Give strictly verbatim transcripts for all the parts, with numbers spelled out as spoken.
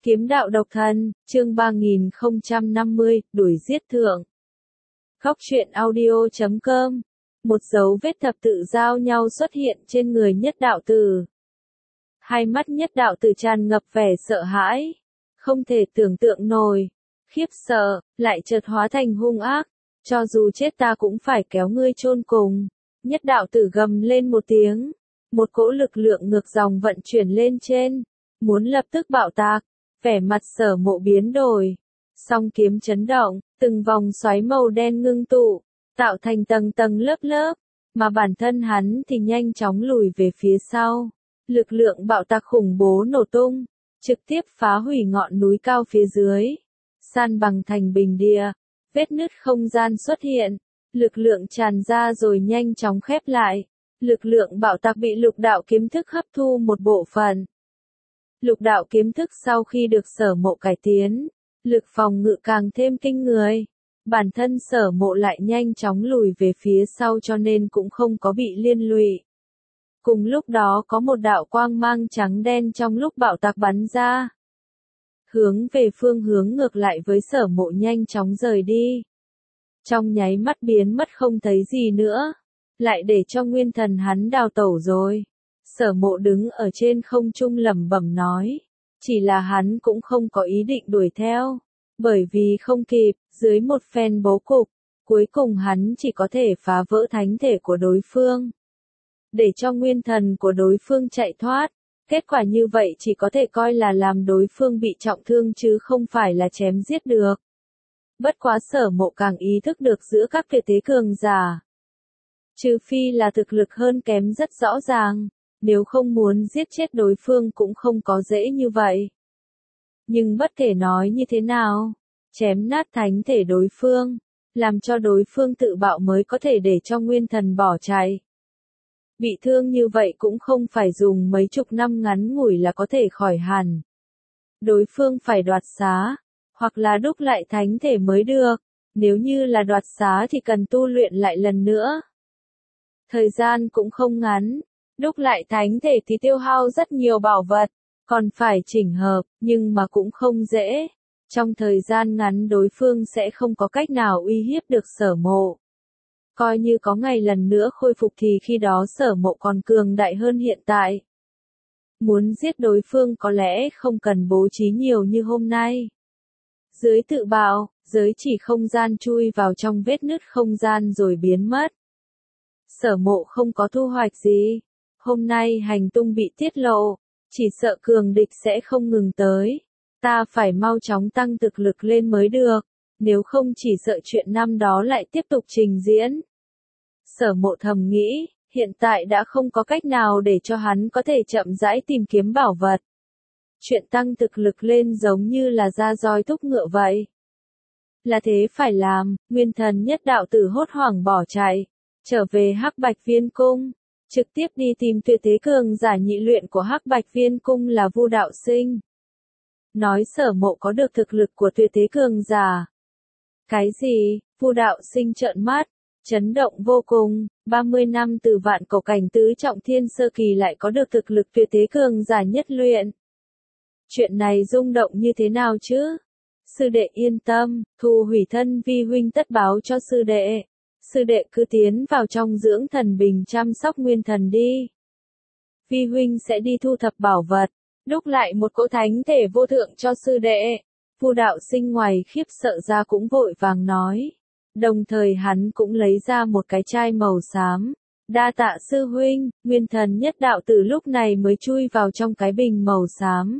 Kiếm đạo độc thân, chương ba nghìn không trăm năm mươi, đuổi giết thượng. Góc truyện audio chấm com. Một dấu vết thập tự giao nhau xuất hiện trên người nhất đạo tử. Hai mắt nhất đạo tử tràn ngập vẻ sợ hãi. Không thể tưởng tượng nổi. Khiếp sợ, lại chợt hóa thành hung ác. Cho dù chết ta cũng phải kéo ngươi chôn cùng. Nhất đạo tử gầm lên một tiếng. Một cỗ lực lượng ngược dòng vận chuyển lên trên. Muốn lập tức bạo tạc. Vẻ mặt Sở Mộ biến đổi. Song kiếm chấn động, từng vòng xoáy màu đen ngưng tụ, tạo thành tầng tầng lớp lớp, mà bản thân hắn thì nhanh chóng lùi về phía sau. Lực lượng bạo tạc khủng bố nổ tung, trực tiếp phá hủy ngọn núi cao phía dưới, san bằng thành bình địa, vết nứt không gian xuất hiện, lực lượng tràn ra rồi nhanh chóng khép lại. Lực lượng bạo tạc bị lục đạo kiếm thức hấp thu một bộ phận. Lục đạo kiếm thức sau khi được Sở Mộ cải tiến, lực phòng ngự càng thêm kinh người. Bản thân Sở Mộ lại nhanh chóng lùi về phía sau cho nên cũng không có bị liên lụy. Cùng lúc đó có một đạo quang mang trắng đen trong lúc bạo tạc bắn ra. Hướng về phương hướng ngược lại với Sở Mộ nhanh chóng rời đi. Trong nháy mắt biến mất không thấy gì nữa. Lại để cho nguyên thần hắn đào tẩu rồi. Sở Mộ đứng ở trên không trung lẩm bẩm nói. Chỉ là hắn cũng không có ý định đuổi theo. Bởi vì không kịp, dưới một phen bố cục, cuối cùng hắn chỉ có thể phá vỡ thánh thể của đối phương. Để cho nguyên thần của đối phương chạy thoát. Kết quả như vậy chỉ có thể coi là làm đối phương bị trọng thương chứ không phải là chém giết được. Bất quá Sở Mộ càng ý thức được giữa các tuyệt thế cường giả. Trừ phi là thực lực hơn kém rất rõ ràng. Nếu không muốn giết chết đối phương cũng không có dễ như vậy. Nhưng bất kể nói như thế nào, chém nát thánh thể đối phương, làm cho đối phương tự bạo mới có thể để cho nguyên thần bỏ chạy. Bị thương như vậy cũng không phải dùng mấy chục năm ngắn ngủi là có thể khỏi hẳn. Đối phương phải đoạt xá, hoặc là đúc lại thánh thể mới được, nếu như là đoạt xá thì cần tu luyện lại lần nữa. Thời gian cũng không ngắn. Đúc lại thánh thể thì tiêu hao rất nhiều bảo vật, còn phải chỉnh hợp, nhưng mà cũng không dễ. Trong thời gian ngắn đối phương sẽ không có cách nào uy hiếp được Sở Mộ. Coi như có ngày lần nữa khôi phục thì khi đó Sở Mộ còn cường đại hơn hiện tại. Muốn giết đối phương có lẽ không cần bố trí nhiều như hôm nay. Dưới tự bạo, giới chỉ không gian chui vào trong vết nứt không gian rồi biến mất. Sở Mộ không có thu hoạch gì. Hôm nay hành tung bị tiết lộ, chỉ sợ cường địch sẽ không ngừng tới. Ta phải mau chóng tăng thực lực lên mới được, nếu không chỉ sợ chuyện năm đó lại tiếp tục trình diễn. Sở Mộ thầm nghĩ, hiện tại đã không có cách nào để cho hắn có thể chậm rãi tìm kiếm bảo vật. Chuyện tăng thực lực lên giống như là ra roi thúc ngựa vậy. Là thế phải làm, nguyên thần nhất đạo tử hốt hoảng bỏ chạy, trở về Hắc Bạch Viên Cung. Trực tiếp đi tìm tuyệt thế cường giả nhị luyện của Hắc Bạch Viên Cung là Vu Đạo Sinh. Nói Sở Mộ có được thực lực của tuyệt thế cường giả. Cái gì? Vu Đạo Sinh trợn mắt, chấn động vô cùng, ba mươi năm từ vạn cổ cảnh tứ trọng thiên sơ kỳ lại có được thực lực tuyệt thế cường giả nhất luyện. Chuyện này rung động như thế nào chứ? Sư đệ yên tâm, thu hủy thân vi huynh tất báo cho sư đệ. Sư đệ cứ tiến vào trong dưỡng thần bình chăm sóc nguyên thần đi. Vi huynh sẽ đi thu thập bảo vật, đúc lại một cỗ thánh thể vô thượng cho sư đệ. Vu Đạo Sinh ngoài khiếp sợ ra cũng vội vàng nói. Đồng thời hắn cũng lấy ra một cái chai màu xám. Đa tạ sư huynh, nguyên thần nhất đạo tử lúc này mới chui vào trong cái bình màu xám.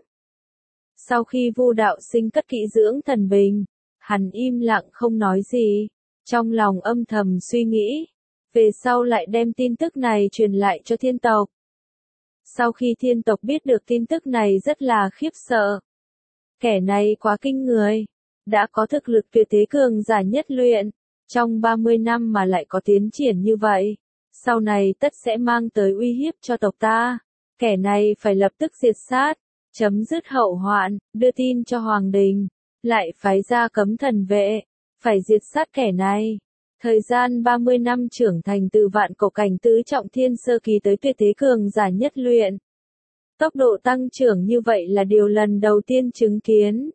Sau khi Vu Đạo Sinh cất kỹ dưỡng thần bình, hắn im lặng không nói gì. Trong lòng âm thầm suy nghĩ, về sau lại đem tin tức này truyền lại cho thiên tộc. Sau khi thiên tộc biết được tin tức này rất là khiếp sợ. Kẻ này quá kinh người, đã có thực lực tuyệt thế cường giả nhất luyện, trong ba mươi năm mà lại có tiến triển như vậy, sau này tất sẽ mang tới uy hiếp cho tộc ta. Kẻ này phải lập tức diệt sát, chấm dứt hậu hoạn, đưa tin cho Hoàng Đình, lại phái ra cấm thần vệ. Phải diệt sát kẻ này. Thời gian ba mươi năm trưởng thành từ vạn cổ cảnh tứ trọng thiên sơ kỳ tới tuyệt thế cường giả nhất luyện. Tốc độ tăng trưởng như vậy là điều lần đầu tiên chứng kiến.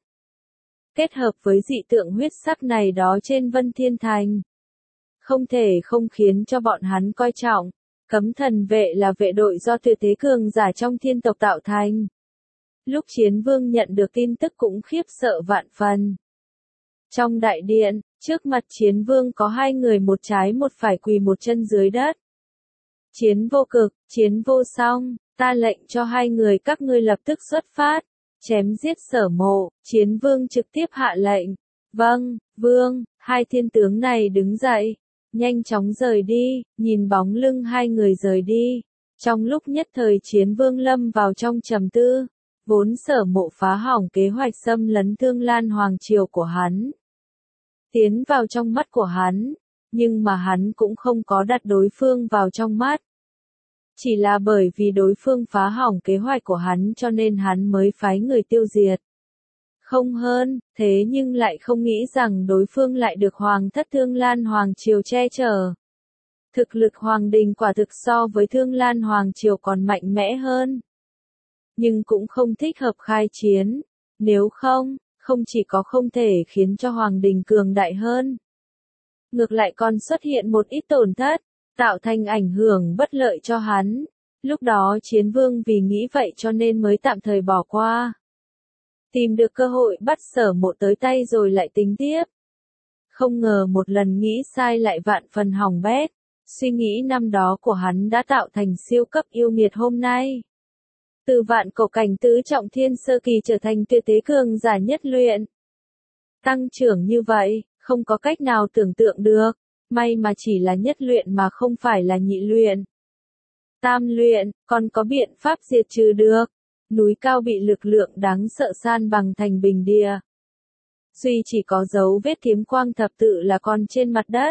Kết hợp với dị tượng huyết sắc này đó trên Vân Thiên Thành. Không thể không khiến cho bọn hắn coi trọng. Cấm thần vệ là vệ đội do tuyệt thế cường giả trong thiên tộc tạo thành. Lúc Chiến Vương nhận được tin tức cũng khiếp sợ vạn phần. Trong đại điện, trước mặt Chiến Vương có hai người một trái một phải quỳ một chân dưới đất. Chiến Vô Cực, Chiến Vô Song, ta lệnh cho hai người các ngươi lập tức xuất phát, chém giết Sở Mộ. Chiến Vương trực tiếp hạ lệnh. Vâng, Vương. Hai thiên tướng này đứng dậy, nhanh chóng rời đi, nhìn bóng lưng hai người rời đi. Trong lúc nhất thời Chiến Vương lâm vào trong trầm tư, vốn Sở Mộ phá hỏng kế hoạch xâm lấn Thương Lan Hoàng Triều của hắn. Tiến vào trong mắt của hắn, nhưng mà hắn cũng không có đặt đối phương vào trong mắt. Chỉ là bởi vì đối phương phá hỏng kế hoạch của hắn cho nên hắn mới phái người tiêu diệt. Không hơn, thế nhưng lại không nghĩ rằng đối phương lại được Hoàng thất Thương Lan Hoàng Triều che chở. Thực lực Hoàng đình quả thực so với Thương Lan Hoàng Triều còn mạnh mẽ hơn. Nhưng cũng không thích hợp khai chiến. Nếu không, không chỉ có không thể khiến cho Hoàng đình cường đại hơn. Ngược lại còn xuất hiện một ít tổn thất, tạo thành ảnh hưởng bất lợi cho hắn. Lúc đó Chiến Vương vì nghĩ vậy cho nên mới tạm thời bỏ qua. Tìm được cơ hội bắt Sở Mộ tới tay rồi lại tính tiếp. Không ngờ một lần nghĩ sai lại vạn phần hỏng bét. Suy nghĩ năm đó của hắn đã tạo thành siêu cấp yêu nghiệt hôm nay. Từ vạn cổ cảnh tứ trọng thiên sơ kỳ trở thành tuyệt thế cường giả nhất luyện. Tăng trưởng như vậy, không có cách nào tưởng tượng được. May mà chỉ là nhất luyện mà không phải là nhị luyện. Tam luyện, còn có biện pháp diệt trừ được. Núi cao bị lực lượng đáng sợ san bằng thành bình địa. Duy chỉ có dấu vết kiếm quang thập tự là còn trên mặt đất.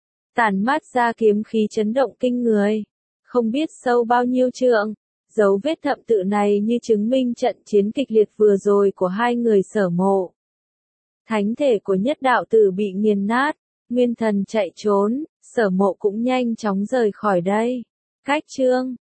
Tản mát ra kiếm khí chấn động kinh người. Không biết sâu bao nhiêu trượng. Dấu vết thập tự này như chứng minh trận chiến kịch liệt vừa rồi của hai người Sở Mộ. Thánh thể của nhất đạo tử bị nghiền nát. Nguyên thần chạy trốn. Sở Mộ cũng nhanh chóng rời khỏi đây. Cách chương